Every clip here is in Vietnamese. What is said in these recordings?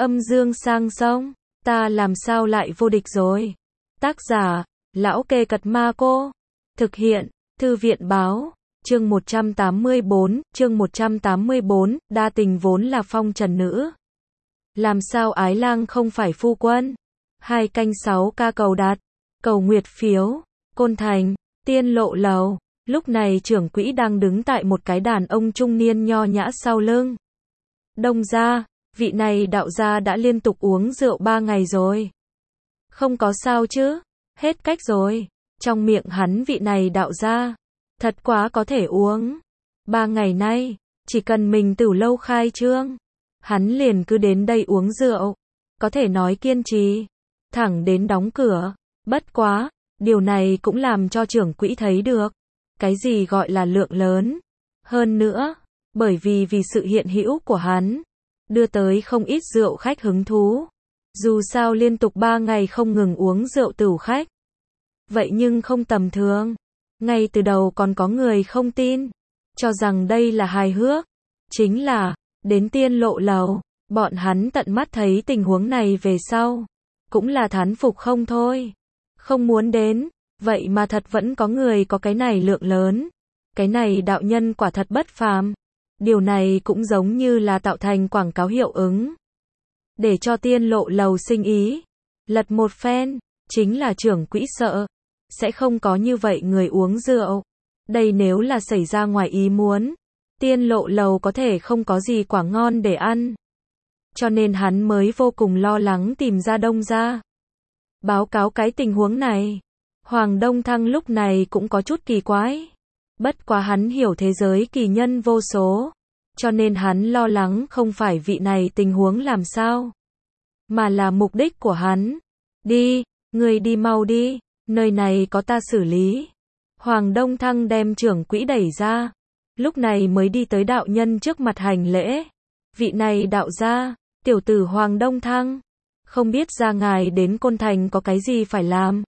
Âm dương sang sông, ta làm sao lại vô địch rồi. Tác giả, Lão Kê Cật Ma Cô. Thực hiện, Thư viện báo. Chương 184, đa tình vốn là phong trần nữ. Làm sao ái lang không phải phu quân. 2canh6 cầu đặt, cầu nguyệt phiếu, Côn Thành, Tiên Lộ Lầu. Lúc này trưởng quỹ đang đứng tại một cái đàn ông trung niên nho nhã sau lưng. Đông gia, vị này đạo gia đã liên tục uống rượu 3 ngày rồi. Không có sao chứ, hết cách rồi. Trong miệng hắn vị này đạo gia, thật quá có thể uống. 3 ngày nay, chỉ cần mình Tửu Lâu khai trương, hắn liền cứ đến đây uống rượu. Có thể nói kiên trì, thẳng đến đóng cửa. Bất quá, điều này cũng làm cho trưởng quỹ thấy được cái gì gọi là lượng lớn. Hơn nữa, bởi vì sự hiện hữu của hắn, đưa tới không ít rượu khách hứng thú. Dù sao liên tục 3 ngày không ngừng uống rượu tửu khách. Vậy nhưng không tầm thường. Ngay từ đầu còn có người không tin, cho rằng đây là hài hước. Chính là, đến Tiên Lộ Lầu, bọn hắn tận mắt thấy tình huống này về sau, cũng là thán phục không thôi. Không muốn đến, vậy mà thật vẫn có người có cái này lượng lớn. Cái này đạo nhân quả thật bất phàm. Điều này cũng giống như là tạo thành quảng cáo hiệu ứng, để cho Tiên Lộ Lầu sinh ý. Lật một phen, chính là trưởng quỹ sợ sẽ không có như vậy người uống rượu. Đây nếu là xảy ra ngoài ý muốn, Tiên Lộ Lầu có thể không có gì quả ngon để ăn. Cho nên hắn mới vô cùng lo lắng tìm ra Đông gia, báo cáo cái tình huống này. Hoàng Đông Thăng lúc này cũng có chút kỳ quái. Bất quá hắn hiểu thế giới kỳ nhân vô số, cho nên hắn lo lắng không phải vị này tình huống làm sao, mà là mục đích của hắn. Đi, người đi mau đi, nơi này có ta xử lý. Hoàng Đông Thăng đem trưởng quỹ đẩy ra, lúc này mới đi tới đạo nhân trước mặt hành lễ. Vị này đạo gia, tiểu tử Hoàng Đông Thăng, không biết ra ngài đến Côn Thành có cái gì phải làm.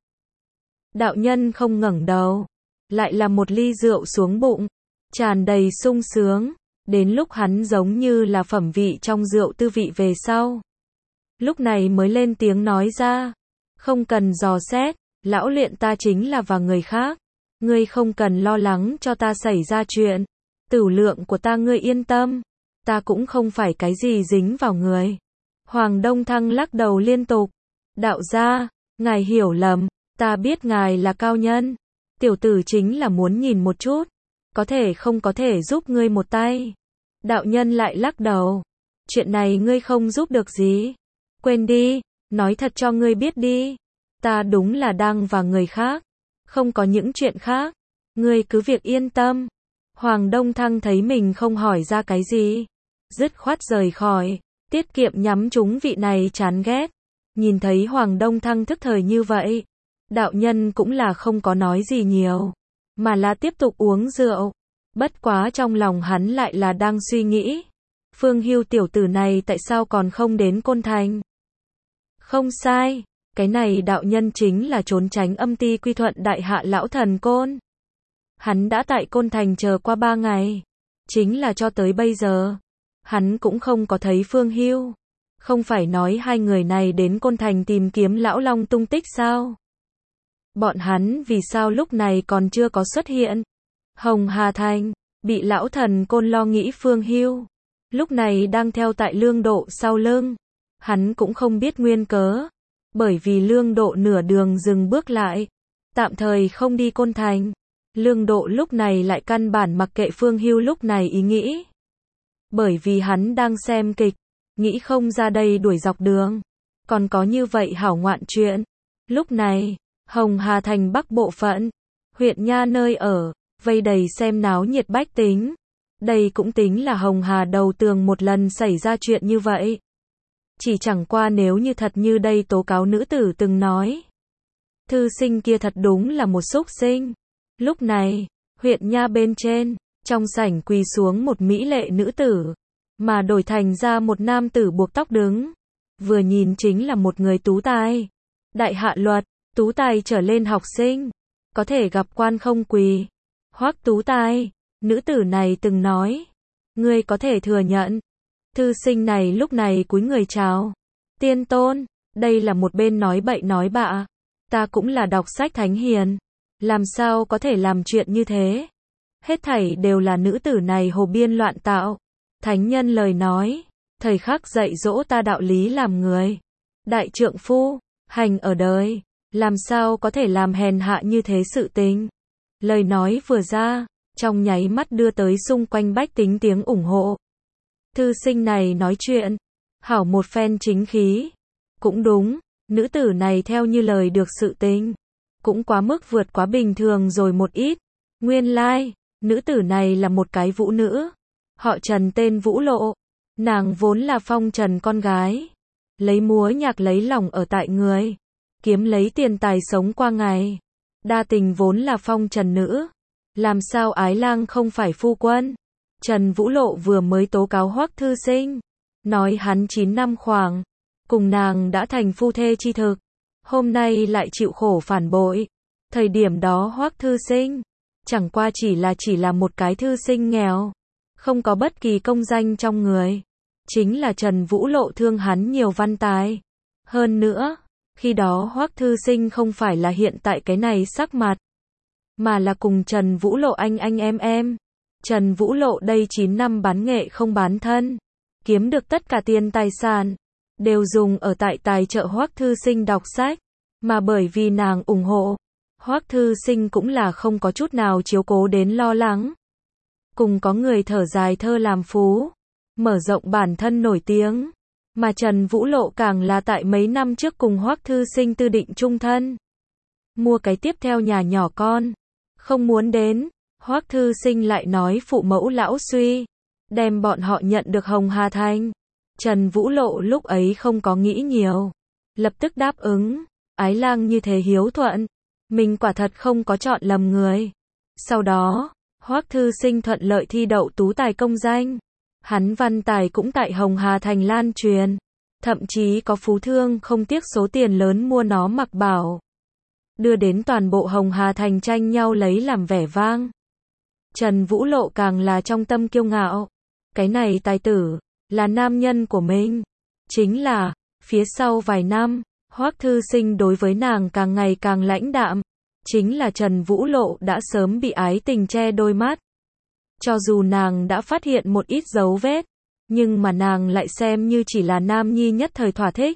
Đạo nhân không ngẩng đầu, lại là một ly rượu xuống bụng, tràn đầy sung sướng. Đến lúc hắn giống như là phẩm vị trong rượu tư vị về sau, lúc này mới lên tiếng nói ra. Không cần dò xét, lão luyện ta chính là và người khác. Ngươi không cần lo lắng cho ta xảy ra chuyện. Tửu lượng của ta ngươi yên tâm, ta cũng không phải cái gì dính vào người. Hoàng Đông Thăng lắc đầu liên tục. Đạo gia, ngài hiểu lầm, ta biết ngài là cao nhân. Tiểu tử chính là muốn nhìn một chút, có thể không có thể giúp ngươi một tay. Đạo nhân lại lắc đầu. Chuyện này ngươi không giúp được gì. Quên đi, nói thật cho ngươi biết đi. Ta đúng là đang và người khác, không có những chuyện khác. Ngươi cứ việc yên tâm. Hoàng Đông Thăng thấy mình không hỏi ra cái gì, dứt khoát rời khỏi, tiết kiệm nhắm trúng vị này chán ghét. Nhìn thấy Hoàng Đông Thăng thức thời như vậy, đạo nhân cũng là không có nói gì nhiều, mà là tiếp tục uống rượu. Bất quá trong lòng hắn lại là đang suy nghĩ, Phương Hưu tiểu tử này tại sao còn không đến Côn Thành. Không sai, cái này đạo nhân chính là trốn tránh âm ti quy thuận đại hạ lão thần Côn. Hắn đã tại Côn Thành chờ qua 3 ngày, chính là cho tới bây giờ, hắn cũng không có thấy Phương Hưu. Không phải nói hai người này đến Côn Thành tìm kiếm lão long tung tích sao? Bọn hắn vì sao lúc này còn chưa có xuất hiện? Hồng Hà Thành, bị lão thần Côn lo nghĩ Phương Hưu, lúc này đang theo tại Lương Độ sau lưng. Hắn cũng không biết nguyên cớ, bởi vì Lương Độ nửa đường dừng bước lại, tạm thời không đi Côn Thành. Lương Độ lúc này lại căn bản mặc kệ Phương Hưu lúc này ý nghĩ, bởi vì hắn đang xem kịch, nghĩ không ra đây đuổi dọc đường, còn có như vậy hảo ngoạn chuyện. Lúc này, Hồng Hà Thành Bắc bộ phận, huyện Nha nơi ở, vây đầy xem náo nhiệt bách tính. Đây cũng tính là Hồng Hà đầu tường một lần xảy ra chuyện như vậy. Chỉ chẳng qua nếu như thật như đây tố cáo nữ tử từng nói, thư sinh kia thật đúng là một súc sinh. Lúc này, huyện Nha bên trên, trong sảnh quỳ xuống một mỹ lệ nữ tử, mà đổi thành ra một nam tử buộc tóc đứng. Vừa nhìn chính là một người tú tài. Đại hạ luật, tú tài trở lên học sinh, có thể gặp quan không quỳ. Hoắc tú tài, nữ tử này từng nói, ngươi có thể thừa nhận. Thư sinh này lúc này cúi người chào, Tiên tôn, đây là một bên nói bậy nói bạ. Ta cũng là đọc sách thánh hiền. Làm sao có thể làm chuyện như thế? Hết thảy đều là nữ tử này hồ biên loạn tạo. Thánh nhân lời nói, thời khắc dạy dỗ ta đạo lý làm người. Đại trượng phu, hành ở đời, làm sao có thể làm hèn hạ như thế sự tình. Lời nói vừa ra, trong nháy mắt đưa tới xung quanh bách tính tiếng ủng hộ. Thư sinh này nói chuyện, hảo một phen chính khí. Cũng đúng, nữ tử này theo như lời được sự tình, cũng quá mức vượt quá bình thường rồi một ít. Nguyên lai, nữ tử này là một cái vũ nữ. Họ Trần tên Vũ Lộ. Nàng vốn là phong trần con gái. Lấy múa nhạc lấy lòng ở tại người. Kiếm lấy tiền tài sống qua ngày. Đa tình vốn là phong trần nữ. Làm sao ái lang không phải phu quân. Trần Vũ Lộ vừa mới tố cáo Hoắc Thư Sinh. Nói hắn 9 năm khoảng. Cùng nàng đã thành phu thê chi thực. Hôm nay lại chịu khổ phản bội. Thời điểm đó Hoắc Thư Sinh chẳng qua chỉ là một cái thư sinh nghèo, không có bất kỳ công danh trong người. Chính là Trần Vũ Lộ thương hắn nhiều văn tài. Hơn nữa, khi đó Hoắc Thư Sinh không phải là hiện tại cái này sắc mặt, mà là cùng Trần Vũ Lộ anh em. Trần Vũ Lộ đây 9 năm bán nghệ không bán thân, kiếm được tất cả tiền tài sản, đều dùng ở tại tài trợ Hoắc Thư Sinh đọc sách, mà bởi vì nàng ủng hộ, Hoắc Thư Sinh cũng là không có chút nào chiếu cố đến lo lắng. Cùng có người thở dài thơ làm phú, mở rộng bản thân nổi tiếng, mà Trần Vũ Lộ càng là tại mấy năm trước cùng Hoắc Thư Sinh tư định chung thân. Mua cái tiếp theo nhà nhỏ con, không muốn đến, Hoắc Thư Sinh lại nói phụ mẫu lão suy, đem bọn họ nhận được Hồng Hà Thành. Trần Vũ Lộ lúc ấy không có nghĩ nhiều, lập tức đáp ứng, ái lang như thế hiếu thuận. Mình quả thật không có chọn lầm người. Sau đó, Hoắc Thư Sinh thuận lợi thi đậu tú tài công danh. Hắn văn tài cũng tại Hồng Hà Thành lan truyền. Thậm chí có phú thương không tiếc số tiền lớn mua nó mặc bảo. Đưa đến toàn bộ Hồng Hà Thành tranh nhau lấy làm vẻ vang. Trần Vũ Lộ càng là trong tâm kiêu ngạo. Cái này tài tử, là nam nhân của mình. Chính là, phía sau vài năm, Hoắc Thư Sinh đối với nàng càng ngày càng lãnh đạm. Chính là Trần Vũ Lộ đã sớm bị ái tình che đôi mắt. Cho dù nàng đã phát hiện một ít dấu vết, nhưng mà nàng lại xem như chỉ là nam nhi nhất thời thỏa thích.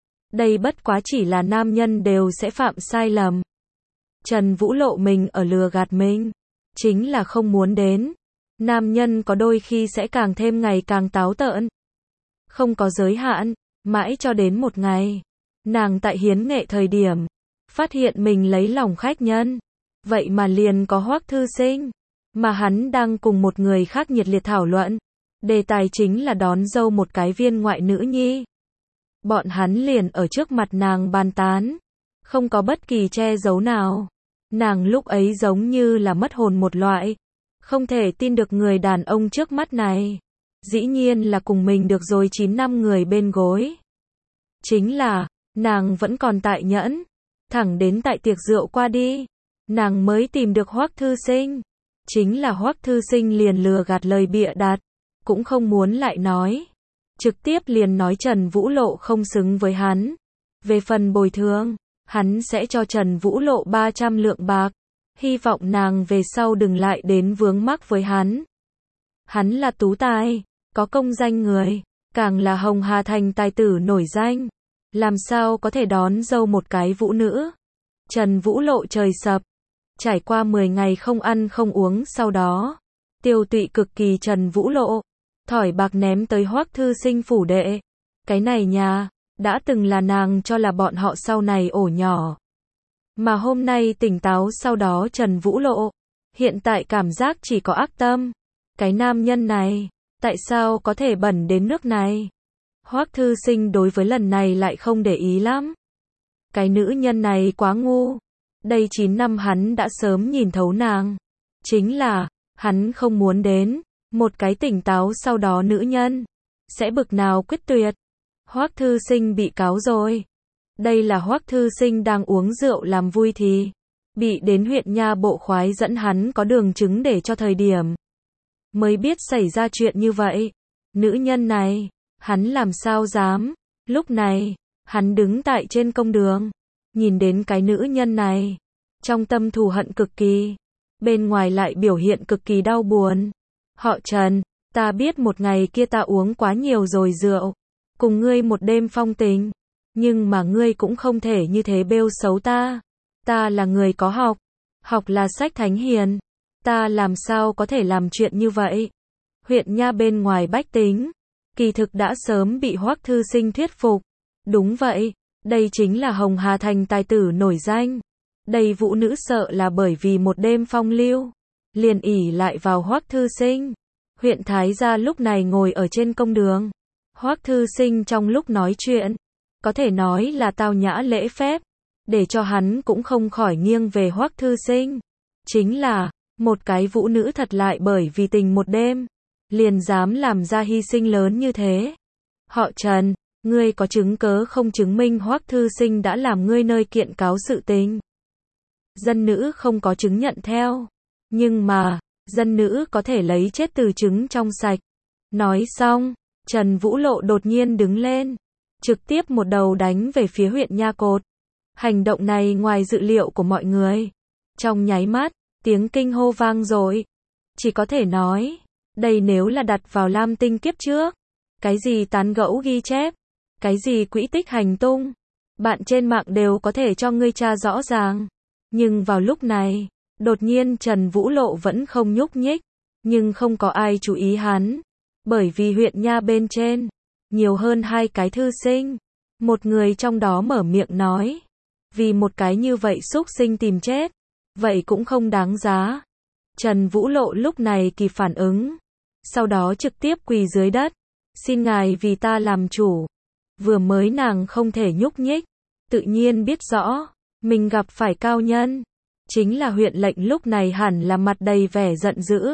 Đây bất quá chỉ là nam nhân đều sẽ phạm sai lầm. Trần Vũ Lộ mình ở lừa gạt mình, chính là không muốn đến. Nam nhân có đôi khi sẽ càng thêm ngày càng táo tợn. Không có giới hạn, mãi cho đến một ngày. Nàng tại hiến nghệ thời điểm, phát hiện mình lấy lòng khách nhân. Vậy mà liền có Hoắc Thư Sinh, mà hắn đang cùng một người khác nhiệt liệt thảo luận. Đề tài chính là đón dâu một cái viên ngoại nữ nhi. Bọn hắn liền ở trước mặt nàng bàn tán, không có bất kỳ che giấu nào. Nàng lúc ấy giống như là mất hồn một loại, không thể tin được người đàn ông trước mắt này. Dĩ nhiên là cùng mình được rồi 9 năm người bên gối. Chính là, nàng vẫn còn tại nhẫn. Thẳng đến tại tiệc rượu qua đi, nàng mới tìm được Hoắc Thư Sinh. Chính là Hoắc Thư Sinh liền lừa gạt lời bịa đặt, cũng không muốn lại nói. Trực tiếp liền nói Trần Vũ Lộ không xứng với hắn. Về phần bồi thường, hắn sẽ cho Trần Vũ Lộ 300 lượng bạc. Hy vọng nàng về sau đừng lại đến vướng mắc với hắn. Hắn là tú tài, có công danh người, càng là Hồng Hà Thành tài tử nổi danh. Làm sao có thể đón dâu một cái vũ nữ. Trần Vũ Lộ trời sập. Trải qua 10 ngày không ăn không uống sau đó. Tiêu tụy cực kỳ Trần Vũ Lộ. Thỏi bạc ném tới Hoắc Thư Sinh phủ đệ. Cái này nhà, đã từng là nàng cho là bọn họ sau này ổ nhỏ. Mà hôm nay tỉnh táo sau đó Trần Vũ Lộ. Hiện tại cảm giác chỉ có ác tâm. Cái nam nhân này, tại sao có thể bẩn đến nước này? Hoắc Thư Sinh đối với lần này lại không để ý lắm. Cái nữ nhân này quá ngu. Đây 9 năm hắn đã sớm nhìn thấu nàng. Chính là, hắn không muốn đến. Một cái tỉnh táo sau đó nữ nhân. Sẽ bực nào quyết tuyệt. Hoắc Thư Sinh bị cáo rồi. Đây là Hoắc Thư Sinh đang uống rượu làm vui thì. Bị đến huyện nha bộ khoái dẫn hắn có đường chứng để cho thời điểm. Mới biết xảy ra chuyện như vậy. Nữ nhân này. Hắn làm sao dám, Lúc này, hắn đứng tại trên công đường, nhìn đến cái nữ nhân này, trong tâm thù hận cực kỳ, bên ngoài lại biểu hiện cực kỳ đau buồn. Họ Trần, ta biết một ngày kia ta uống quá nhiều rồi rượu, cùng ngươi một đêm phong tình, nhưng mà ngươi cũng không thể như thế bêu xấu ta. Ta là người có học, học là sách thánh hiền, ta làm sao có thể làm chuyện như vậy. Huyện nha bên ngoài bách tính, kỳ thực đã sớm bị Hoắc thư sinh thuyết phục. Đúng vậy, đây chính là Hồng Hà Thành tài tử nổi danh. Đây vũ nữ sợ là bởi vì một đêm phong lưu, liền ỷ lại vào Hoắc thư sinh. Huyện Thái gia lúc này ngồi ở trên công đường. Hoắc thư sinh trong lúc nói chuyện, có thể nói là tao nhã lễ phép, để cho hắn cũng không khỏi nghiêng về Hoắc thư sinh. Chính là, một cái vũ nữ thật lại bởi vì tình một đêm, liền dám làm ra hy sinh lớn như thế. Họ Trần, ngươi có chứng cớ không chứng minh Hoắc thư sinh đã làm ngươi nơi kiện cáo sự tình? Dân nữ không có chứng nhận theo, nhưng mà, dân nữ có thể lấy chết từ chứng trong sạch. Nói xong, Trần Vũ Lộ đột nhiên đứng lên, trực tiếp một đầu đánh về phía huyện Nha Cột. Hành động này ngoài dự liệu của mọi người. Trong nháy mắt, tiếng kinh hô vang dội. Chỉ có thể nói, đây nếu là đặt vào Lam Tinh kiếp trước, cái gì tán gẫu ghi chép, cái gì quỹ tích hành tung, bạn trên mạng đều có thể cho ngươi tra rõ ràng. Nhưng vào lúc này, đột nhiên Trần Vũ Lộ vẫn không nhúc nhích, nhưng không có ai chú ý hắn, bởi vì huyện nha bên trên, nhiều hơn hai cái thư sinh. Một người trong đó mở miệng nói, vì một cái như vậy xúc sinh tìm chết, vậy cũng không đáng giá. Trần Vũ Lộ lúc này kịp phản ứng, sau đó trực tiếp quỳ dưới đất, xin ngài vì ta làm chủ. Vừa mới nàng không thể nhúc nhích, tự nhiên biết rõ, mình gặp phải cao nhân, chính là huyện lệnh lúc này hẳn là mặt đầy vẻ giận dữ.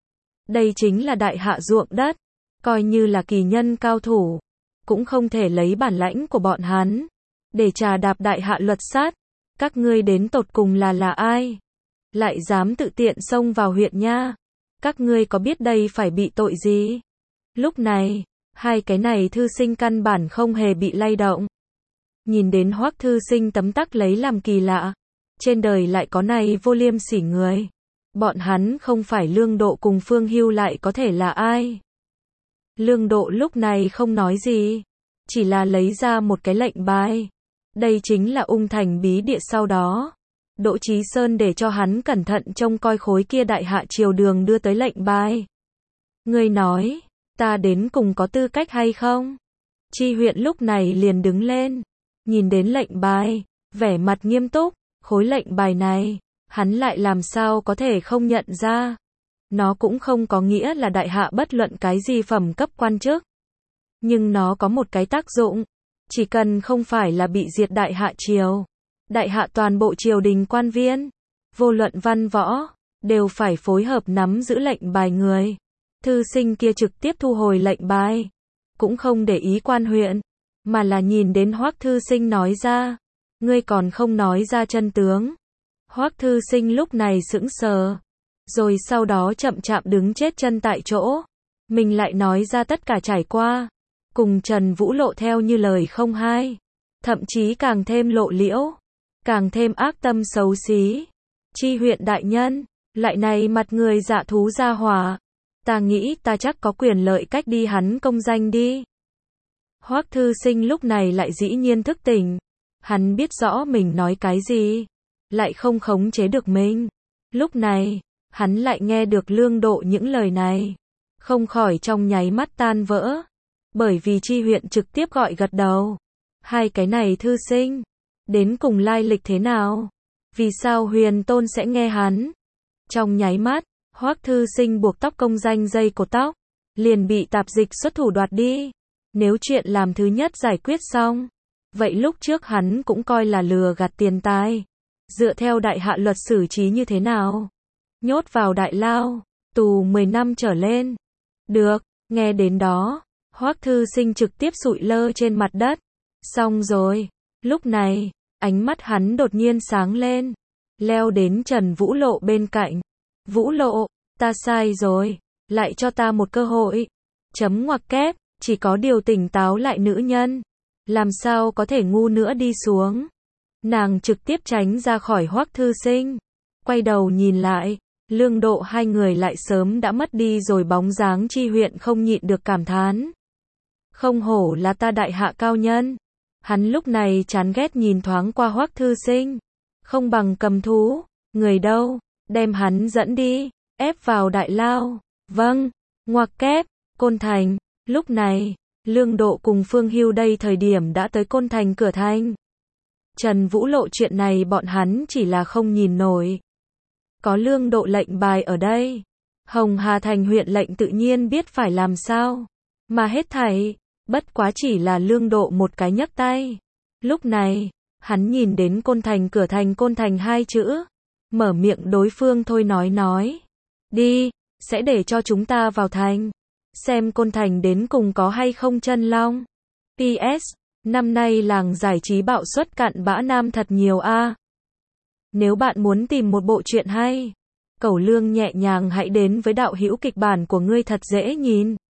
Đây chính là đại hạ ruộng đất, coi như là kỳ nhân cao thủ, cũng không thể lấy bản lãnh của bọn hắn, để trà đạp đại hạ luật sát. Các ngươi đến tột cùng là ai? Lại dám tự tiện xông vào huyện nha? Các ngươi có biết đây phải bị tội gì? Lúc này, hai cái này thư sinh căn bản không hề bị lay động. Nhìn đến Hoắc thư sinh tấm tắc lấy làm kỳ lạ. Trên đời lại có này vô liêm sỉ người. Bọn hắn không phải Lương Độ cùng Phương Hưu lại có thể là ai? Lương Độ lúc này không nói gì, chỉ là lấy ra một cái lệnh bài. Đây chính là Ung Thành bí địa sau đó. Đỗ Chí Sơn để cho hắn cẩn thận trông coi khối kia đại hạ triều đường đưa tới lệnh bài. Ngươi nói, ta đến cùng có tư cách hay không? Chi huyện lúc này liền đứng lên, nhìn đến lệnh bài, vẻ mặt nghiêm túc, khối lệnh bài này, hắn lại làm sao có thể không nhận ra. Nó cũng không có nghĩa là đại hạ bất luận cái gì phẩm cấp quan chức. Nhưng nó có một cái tác dụng, chỉ cần không phải là bị diệt đại hạ triều, đại hạ toàn bộ triều đình quan viên, vô luận văn võ, đều phải phối hợp nắm giữ lệnh bài người. Thư sinh kia trực tiếp thu hồi lệnh bài, cũng không để ý quan huyện, mà là nhìn đến Hoắc thư sinh nói ra, ngươi còn không nói ra chân tướng. Hoắc thư sinh lúc này sững sờ, rồi sau đó chậm chạp đứng chết chân tại chỗ. Mình lại nói ra tất cả trải qua, cùng Trần Vũ Lộ theo như lời không hai, thậm chí càng thêm lộ liễu, càng thêm ác tâm xấu xí. Chi huyện đại nhân, lại này mặt người dạ thú ra hỏa, ta nghĩ ta chắc có quyền lợi cách đi hắn công danh đi. Hoắc thư sinh lúc này lại dĩ nhiên thức tỉnh, hắn biết rõ mình nói cái gì, lại không khống chế được mình. Lúc này, hắn lại nghe được Lương Độ những lời này, không khỏi trong nháy mắt tan vỡ, bởi vì Chi huyện trực tiếp gọi gật đầu. Hai cái này thư sinh, đến cùng lai lịch thế nào? Vì sao Huyền Tôn sẽ nghe hắn? Trong nháy mắt, Hoắc thư sinh buộc tóc công danh dây cột tóc, liền bị tạp dịch xuất thủ đoạt đi. Nếu chuyện làm thứ nhất giải quyết xong, vậy lúc trước hắn cũng coi là lừa gạt tiền tài. Dựa theo đại hạ luật xử trí như thế nào? Nhốt vào đại lao, tù 10 năm trở lên. Được, nghe đến đó, Hoắc thư sinh trực tiếp sụi lơ trên mặt đất. Xong rồi, lúc này, ánh mắt hắn đột nhiên sáng lên, leo đến Trần Vũ Lộ bên cạnh. Vũ Lộ, ta sai rồi, lại cho ta một cơ hội. Chấm ngoặc kép, chỉ có điều tỉnh táo lại nữ nhân, làm sao có thể ngu nữa đi xuống. Nàng trực tiếp tránh ra khỏi Hoắc Thư Sinh, quay đầu nhìn lại, Lương Độ hai người lại sớm đã mất đi rồi bóng dáng. Chi Huyện không nhịn được cảm thán. Không hổ là ta đại hạ cao nhân. Hắn lúc này chán ghét nhìn thoáng qua Hoắc Thư Sinh. Không bằng cầm thú, người đâu, đem hắn dẫn đi, ép vào đại lao. Vâng, ngoặc kép, Côn Thành. Lúc này, Lương Độ cùng Phương Hưu đây thời điểm đã tới Côn Thành cửa thành. Trần Vũ Lộ chuyện này bọn hắn chỉ là không nhìn nổi. Có Lương Độ lệnh bài ở đây, Hồng Hà Thành huyện lệnh tự nhiên biết phải làm sao. Mà hết thảy, bất quá chỉ là Lương Độ một cái nhấc tay. Lúc này, hắn nhìn đến Côn Thành cửa thành, Côn Thành hai chữ, mở miệng đối phương thôi nói. Đi, sẽ để cho chúng ta vào thành. Xem Côn Thành đến cùng có hay không chân long. PS, năm nay làng giải trí bạo suất cặn bã nam thật nhiều a. Nếu bạn muốn tìm một bộ truyện hay, Cẩu Lương nhẹ nhàng hãy đến với đạo hữu kịch bản của ngươi thật dễ nhìn.